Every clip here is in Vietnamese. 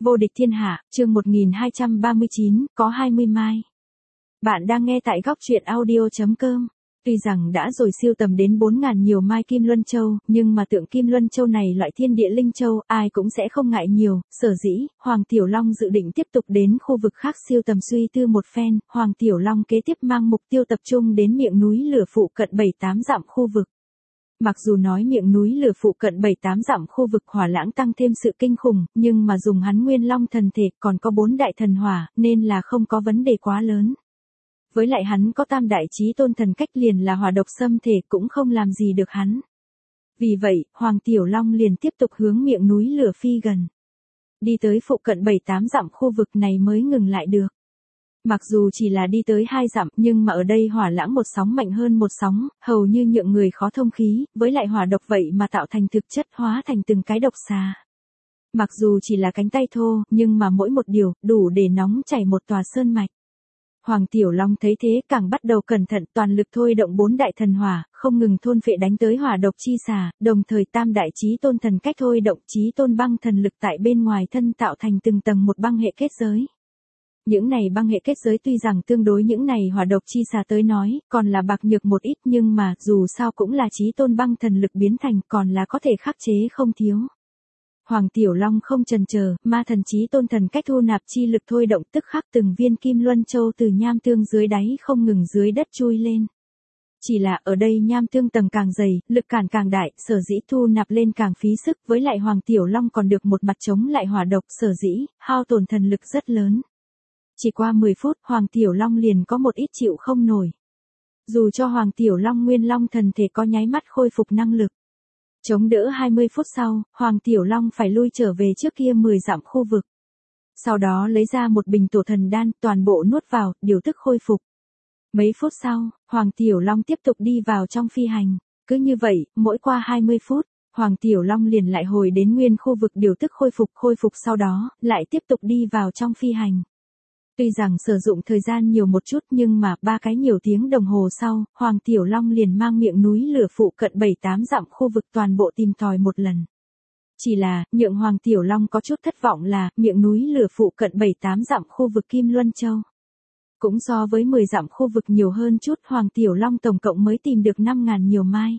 Vô địch thiên hạ, chương 1239, có 20 mai. Bạn đang nghe tại góc truyện audio.com. Tuy rằng đã rồi siêu tầm đến 4.000 nhiều mai Kim Luân Châu, nhưng mà tượng Kim Luân Châu này loại thiên địa linh châu, ai cũng sẽ không ngại nhiều. Sở dĩ, Hoàng Tiểu Long dự định tiếp tục đến khu vực khác siêu tầm suy tư một phen. Hoàng Tiểu Long kế tiếp mang mục tiêu tập trung đến miệng núi lửa phụ cận 7-8 dặm khu vực. Mặc dù nói miệng núi lửa phụ cận 7-8 dặm khu vực hỏa lãng tăng thêm sự kinh khủng, nhưng mà dùng hắn Nguyên Long thần thể còn có 4 đại thần hỏa, nên là không có vấn đề quá lớn. Với lại hắn có tam đại chí tôn thần cách liền là hỏa độc xâm thể cũng không làm gì được hắn. Vì vậy, Hoàng Tiểu Long liền tiếp tục hướng miệng núi lửa phi gần. Đi tới phụ cận 7-8 dặm khu vực này mới ngừng lại được. Mặc dù chỉ là đi tới 2 dặm, nhưng mà ở đây hỏa lãng một sóng mạnh hơn một sóng, hầu như nhượng người khó thông khí, với lại hỏa độc vậy mà tạo thành thực chất hóa thành từng cái độc xà. Mặc dù chỉ là cánh tay thô, nhưng mà mỗi một điều, đủ để nóng chảy một tòa sơn mạch. Hoàng Tiểu Long thấy thế càng bắt đầu cẩn thận toàn lực thôi động 4 đại thần hỏa, không ngừng thôn phệ đánh tới hỏa độc chi xà, đồng thời tam đại chí tôn thần cách thôi động chí tôn băng thần lực tại bên ngoài thân tạo thành từng tầng một băng hệ kết giới. Những này băng hệ kết giới tuy rằng tương đối những này hỏa độc chi xà tới nói, còn là bạc nhược một ít nhưng mà dù sao cũng là chí tôn băng thần lực biến thành còn là có thể khắc chế không thiếu. Hoàng Tiểu Long không chần chờ, ma thần chí tôn thần cách thu nạp chi lực thôi động tức khắc từng viên Kim Luân Châu từ nham tương dưới đáy không ngừng dưới đất chui lên. Chỉ là ở đây nham tương tầng càng dày, lực cản càng đại, sở dĩ thu nạp lên càng phí sức, với lại Hoàng Tiểu Long còn được một mặt chống lại hỏa độc, sở dĩ hao tổn thần lực rất lớn. Chỉ qua 10 phút, Hoàng Tiểu Long liền có một ít chịu không nổi. Dù cho Hoàng Tiểu Long Nguyên Long thần thể có nháy mắt khôi phục năng lực. Chống đỡ 20 phút sau, Hoàng Tiểu Long phải lui trở về trước kia 10 dặm khu vực. Sau đó lấy ra một bình tổ thần đan, toàn bộ nuốt vào, điều tức khôi phục. Mấy phút sau, Hoàng Tiểu Long tiếp tục đi vào trong phi hành. Cứ như vậy, mỗi qua 20 phút, Hoàng Tiểu Long liền lại hồi đến nguyên khu vực điều tức khôi phục sau đó, lại tiếp tục đi vào trong phi hành. Tuy rằng sử dụng thời gian nhiều một chút nhưng mà 3 cái nhiều tiếng đồng hồ sau, Hoàng Tiểu Long liền mang miệng núi lửa phụ cận 7-8 dặm khu vực toàn bộ tìm tòi một lần. Chỉ là, nhượng Hoàng Tiểu Long có chút thất vọng là, miệng núi lửa phụ cận 7-8 dặm khu vực Kim Luân Châu. Cũng so với 10 dặm khu vực nhiều hơn chút, Hoàng Tiểu Long tổng cộng mới tìm được 5.000 nhiều mai.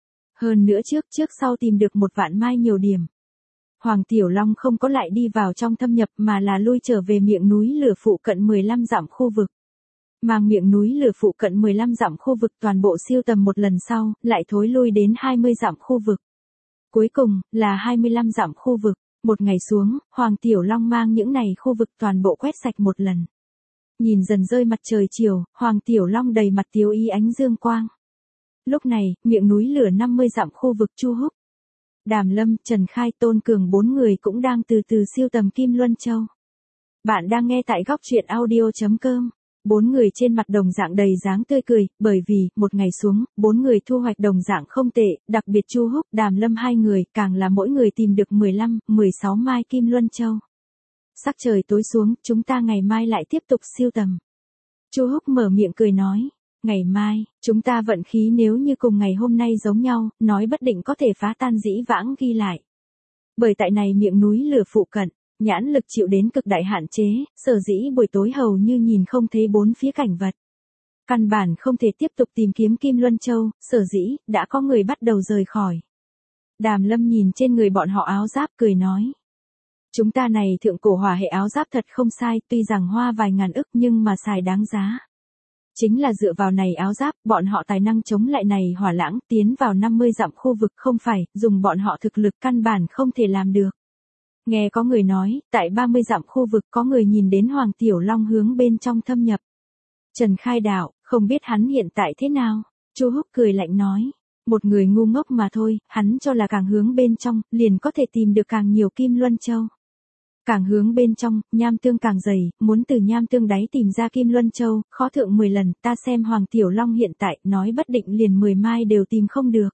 Hơn nữa trước sau tìm được 1 vạn mai nhiều điểm. Hoàng Tiểu Long không có lại đi vào trong thâm nhập mà là lui trở về miệng núi lửa phụ cận 15 dặm khu vực. Mang miệng núi lửa phụ cận 15 dặm khu vực toàn bộ siêu tầm một lần sau, lại thối lui đến 20 dặm khu vực. Cuối cùng, là 25 dặm khu vực. Một ngày xuống, Hoàng Tiểu Long mang những này khu vực toàn bộ quét sạch một lần. Nhìn dần rơi mặt trời chiều, Hoàng Tiểu Long đầy mặt tiếu ý ánh dương quang. Lúc này, miệng núi lửa 50 dặm khu vực Chu Húc, Đàm Lâm, Trần Khai, Tôn Cường 4 người cũng đang từ từ siêu tầm Kim Luân Châu. Bạn đang nghe tại góc truyện audio.com. 4 người trên mặt đồng dạng đầy dáng tươi cười, bởi vì, một ngày xuống, 4 người thu hoạch đồng dạng không tệ, đặc biệt Chu Húc, Đàm Lâm 2 người, càng là mỗi người tìm được 15, 16 mai Kim Luân Châu. Sắc trời tối xuống, chúng ta ngày mai lại tiếp tục siêu tầm. Chu Húc mở miệng cười nói. Ngày mai, chúng ta vận khí nếu như cùng ngày hôm nay giống nhau, nói bất định có thể phá tan dĩ vãng ghi lại. Bởi tại này miệng núi lửa phụ cận, nhãn lực chịu đến cực đại hạn chế, sở dĩ buổi tối hầu như nhìn không thấy 4 phía cảnh vật. Căn bản không thể tiếp tục tìm kiếm Kim Luân Châu, sở dĩ, đã có người bắt đầu rời khỏi. Đàm Lâm nhìn trên người bọn họ áo giáp cười nói. Chúng ta này thượng cổ hỏa hệ áo giáp thật không sai, tuy rằng hoa vài ngàn ức nhưng mà xài đáng giá. Chính là dựa vào này áo giáp, bọn họ tài năng chống lại này hỏa lãng, tiến vào 50 dặm khu vực không phải, dùng bọn họ thực lực căn bản không thể làm được. Nghe có người nói, tại 30 dặm khu vực có người nhìn đến Hoàng Tiểu Long hướng bên trong thâm nhập. Trần Khai đạo, không biết hắn hiện tại thế nào? Chu Húc cười lạnh nói, một người ngu ngốc mà thôi, hắn cho là càng hướng bên trong, liền có thể tìm được càng nhiều Kim Luân Châu. Càng hướng bên trong, nham tương càng dày, muốn từ nham tương đáy tìm ra Kim Luân Châu, khó thượng 10 lần, ta xem Hoàng Tiểu Long hiện tại, nói bất định liền 10 mai đều tìm không được.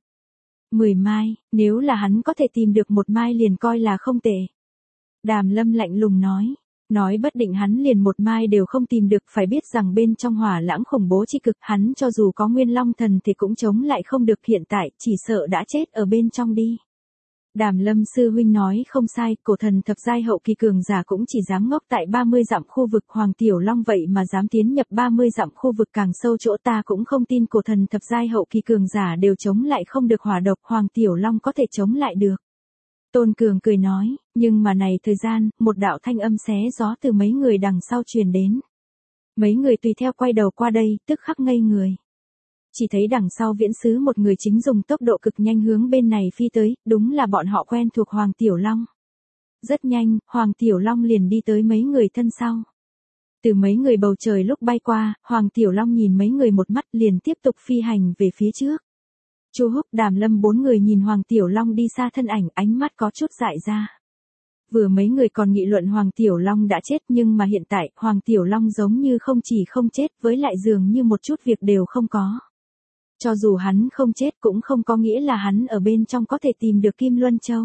10 mai, nếu là hắn có thể tìm được 1 mai liền coi là không tệ. Đàm Lâm lạnh lùng nói bất định hắn liền 1 mai đều không tìm được, phải biết rằng bên trong hỏa lãng khủng bố chi cực, hắn cho dù có Nguyên Long thần thì cũng chống lại không được, hiện tại, chỉ sợ đã chết ở bên trong đi. Đàm Lâm sư huynh nói không sai, cổ thần thập giai hậu kỳ cường giả cũng chỉ dám ngốc tại 30 dặm khu vực Hoàng Tiểu Long vậy mà dám tiến nhập 30 dặm khu vực càng sâu chỗ ta cũng không tin cổ thần thập giai hậu kỳ cường giả đều chống lại không được hỏa độc Hoàng Tiểu Long có thể chống lại được. Tôn Cường cười nói, nhưng mà này thời gian, một đạo thanh âm xé gió từ mấy người đằng sau truyền đến. Mấy người tùy theo quay đầu qua đây, tức khắc ngây người. Chỉ thấy đằng sau viễn sứ một người chính dùng tốc độ cực nhanh hướng bên này phi tới, đúng là bọn họ quen thuộc Hoàng Tiểu Long. Rất nhanh, Hoàng Tiểu Long liền đi tới mấy người thân sau. Từ mấy người bầu trời lúc bay qua, Hoàng Tiểu Long nhìn mấy người một mắt liền tiếp tục phi hành về phía trước. Chu Húc, Đàm Lâm bốn người nhìn Hoàng Tiểu Long đi xa thân ảnh, ánh mắt có chút dại ra. Vừa mấy người còn nghị luận Hoàng Tiểu Long đã chết nhưng mà hiện tại Hoàng Tiểu Long giống như không chỉ không chết với lại dường như một chút việc đều không có. Cho dù hắn không chết cũng không có nghĩa là hắn ở bên trong có thể tìm được Kim Luân Châu.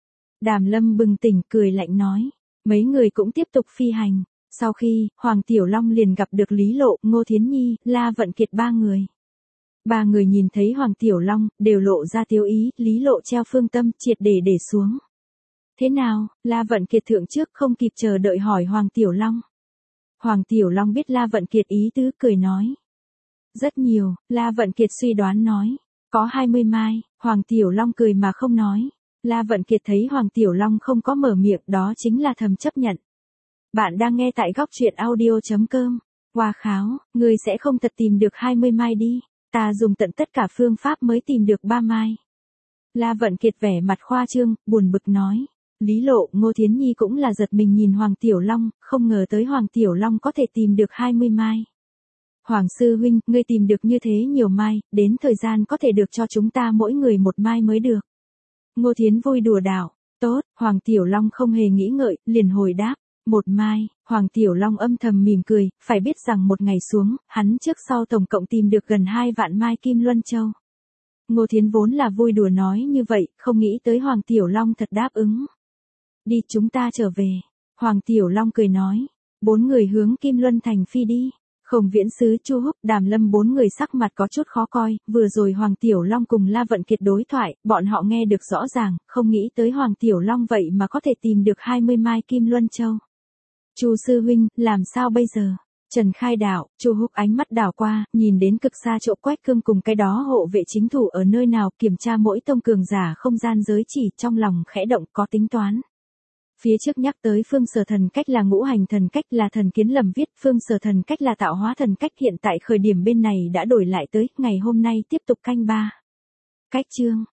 Đàm Lâm bừng tỉnh cười lạnh nói. Mấy người cũng tiếp tục phi hành. Sau khi, Hoàng Tiểu Long liền gặp được Lý Lộ, Ngô Thiến Nhi, La Vận Kiệt ba người. Ba người nhìn thấy Hoàng Tiểu Long, đều lộ ra tiêu ý, Lý Lộ treo phương tâm triệt để xuống. Thế nào, La Vận Kiệt thượng trước không kịp chờ đợi hỏi Hoàng Tiểu Long. Hoàng Tiểu Long biết La Vận Kiệt ý tứ cười nói. Rất nhiều, La Vận Kiệt suy đoán nói. Có 20 mai, Hoàng Tiểu Long cười mà không nói. La Vận Kiệt thấy Hoàng Tiểu Long không có mở miệng đó chính là thầm chấp nhận. Bạn đang nghe tại góc truyện audio.com. Hoa kháo, ngươi sẽ không thật tìm được 20 mai đi. Ta dùng tận tất cả phương pháp mới tìm được 3 mai. La Vận Kiệt vẻ mặt khoa trương, buồn bực nói. Lý Lộ, Ngô Thiến Nhi cũng là giật mình nhìn Hoàng Tiểu Long, không ngờ tới Hoàng Tiểu Long có thể tìm được 20 mai. Hoàng sư huynh, ngươi tìm được như thế nhiều mai, đến thời gian có thể được cho chúng ta mỗi người một mai mới được. Ngô Thiến vui đùa đạo, tốt, Hoàng Tiểu Long không hề nghĩ ngợi, liền hồi đáp, một mai, Hoàng Tiểu Long âm thầm mỉm cười, phải biết rằng một ngày xuống, hắn trước sau tổng cộng tìm được gần 2 vạn mai Kim Luân Châu. Ngô Thiến vốn là vui đùa nói như vậy, không nghĩ tới Hoàng Tiểu Long thật đáp ứng. Đi chúng ta trở về. Hoàng Tiểu Long cười nói. 4 người hướng Kim Luân Thành phi đi. Khổng Viễn Sứ, Chu Húc, Đàm Lâm 4 người sắc mặt có chút khó coi. Vừa rồi Hoàng Tiểu Long cùng La Vận Kiệt đối thoại, bọn họ nghe được rõ ràng, không nghĩ tới Hoàng Tiểu Long vậy mà có thể tìm được 20 mai Kim Luân Châu. Chu sư huynh, làm sao bây giờ? Trần Khai đạo, Chu Húc ánh mắt đảo qua, nhìn đến cực xa chỗ Quách Cương cùng cái đó hộ vệ chính thủ ở nơi nào, kiểm tra mỗi tông cường giả không gian giới chỉ, trong lòng khẽ động có tính toán. Phía trước nhắc tới phương sở thần cách là ngũ hành thần cách là thần kiến lầm viết, phương sở thần cách là tạo hóa thần cách, hiện tại khởi điểm bên này đã đổi lại tới, ngày hôm nay tiếp tục canh 3. Cách chương,